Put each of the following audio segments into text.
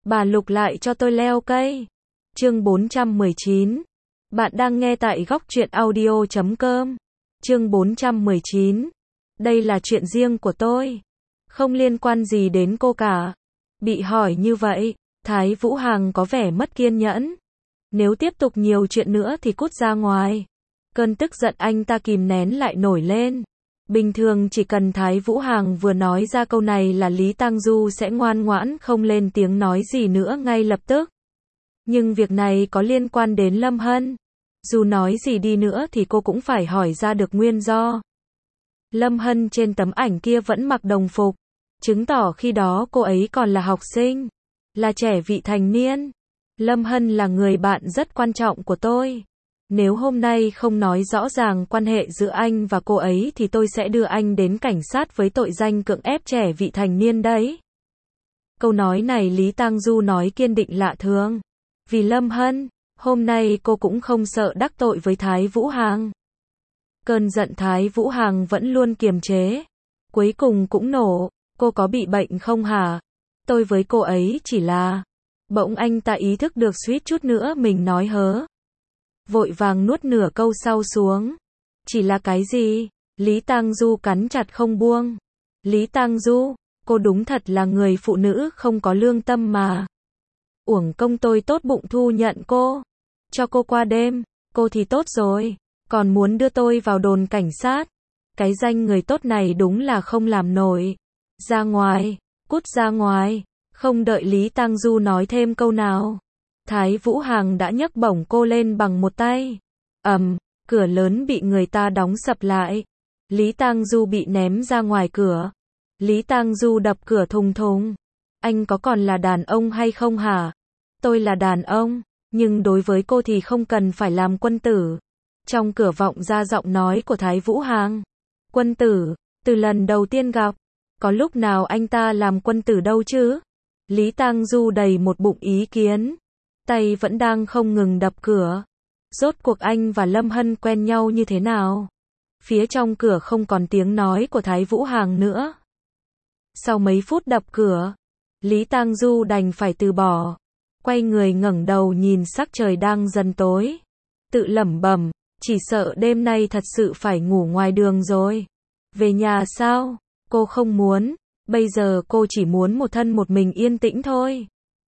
Bà Lục lại cho tôi leo cây. Chương 419. Bạn đang nghe tại góc truyện audio.com. Chương 419. Đây là chuyện riêng của tôi. Không liên quan gì đến cô cả. Bị hỏi như vậy, Thái Vũ Hằng có vẻ mất kiên nhẫn. Nếu tiếp tục nhiều chuyện nữa thì cút ra ngoài. Cơn tức giận anh ta kìm nén lại nổi lên. Bình thường chỉ cần Thái Vũ Hằng vừa nói ra câu này là Lý Tang Du sẽ ngoan ngoãn không lên tiếng nói gì nữa ngay lập tức. Nhưng việc này có liên quan đến Lâm Hân. Dù nói gì đi nữa thì cô cũng phải hỏi ra được nguyên do. Lâm Hân trên tấm ảnh kia vẫn mặc đồng phục, chứng tỏ khi đó cô ấy còn là học sinh, là trẻ vị thành niên. Lâm Hân là người bạn rất quan trọng của tôi. Nếu hôm nay không nói rõ ràng quan hệ giữa anh và cô ấy thì tôi sẽ đưa anh đến cảnh sát với tội danh cưỡng ép trẻ vị thành niên đấy. Câu nói này Lý Tang Du nói kiên định lạ thường. Vì Lâm Hân, hôm nay cô cũng không sợ đắc tội với Thái Vũ Hằng. Cơn giận Thái Vũ Hằng vẫn luôn kiềm chế. Cuối cùng cũng nổ. Cô có bị bệnh không hả? Tôi với cô ấy chỉ là... Bỗng anh ta ý thức được suýt chút nữa mình nói hớ. Vội vàng nuốt nửa câu sau xuống. Chỉ là cái gì? Lý Tang Du cắn chặt không buông. Lý Tang Du, cô đúng thật là người phụ nữ không có lương tâm mà. Uổng công tôi tốt bụng thu nhận cô. Cho cô qua đêm, cô thì tốt rồi. Còn muốn đưa tôi vào đồn cảnh sát. Cái danh người tốt này đúng là không làm nổi. Ra ngoài, cút ra ngoài. Không đợi Lý Tang Du nói thêm câu nào. Thái Vũ Hằng đã nhấc bổng cô lên bằng một tay. Cửa lớn bị người ta đóng sập lại. Lý Tang Du bị ném ra ngoài cửa. Lý Tang Du đập cửa thùng thùng. Anh có còn là đàn ông hay không hả? Tôi là đàn ông, nhưng đối với cô thì không cần phải làm quân tử. Trong cửa vọng ra giọng nói của Thái Vũ Hằng. Quân tử, từ lần đầu tiên gặp, có lúc nào anh ta làm quân tử đâu chứ? Lý Tang Du đầy một bụng ý kiến. Tay vẫn đang không ngừng đập cửa. Rốt cuộc anh và Lâm Hân quen nhau như thế nào? Phía trong cửa không còn tiếng nói của Thái Vũ Hằng nữa. Sau mấy phút đập cửa, Lý Tang Du đành phải từ bỏ. Quay người ngẩng đầu nhìn sắc trời đang dần tối. Tự lẩm bẩm, chỉ sợ đêm nay thật sự phải ngủ ngoài đường rồi. Về nhà sao? Cô không muốn. Bây giờ cô chỉ muốn một thân một mình yên tĩnh thôi.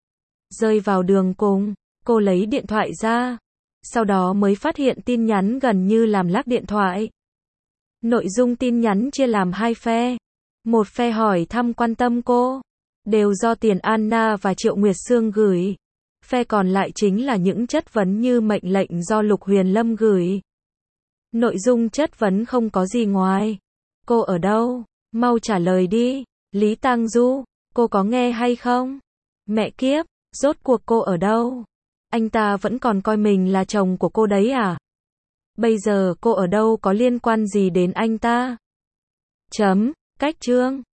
Rơi vào đường cùng, cô lấy điện thoại ra. Sau đó mới phát hiện tin nhắn gần như làm lắc điện thoại. Nội dung tin nhắn chia làm hai phe. Một phe hỏi thăm quan tâm cô. Đều do Tiền Anna và Triệu Nguyệt Sương gửi. Phe còn lại chính là những chất vấn như mệnh lệnh do Lục Huyền Lâm gửi. Nội dung chất vấn không có gì ngoài. Cô ở đâu? Mau trả lời đi. Lý Tang Du, cô có nghe hay không? Mẹ kiếp, rốt cuộc cô ở đâu? Anh ta vẫn còn coi mình là chồng của cô đấy à? Bây giờ cô ở đâu có liên quan gì đến anh ta? Cách chương.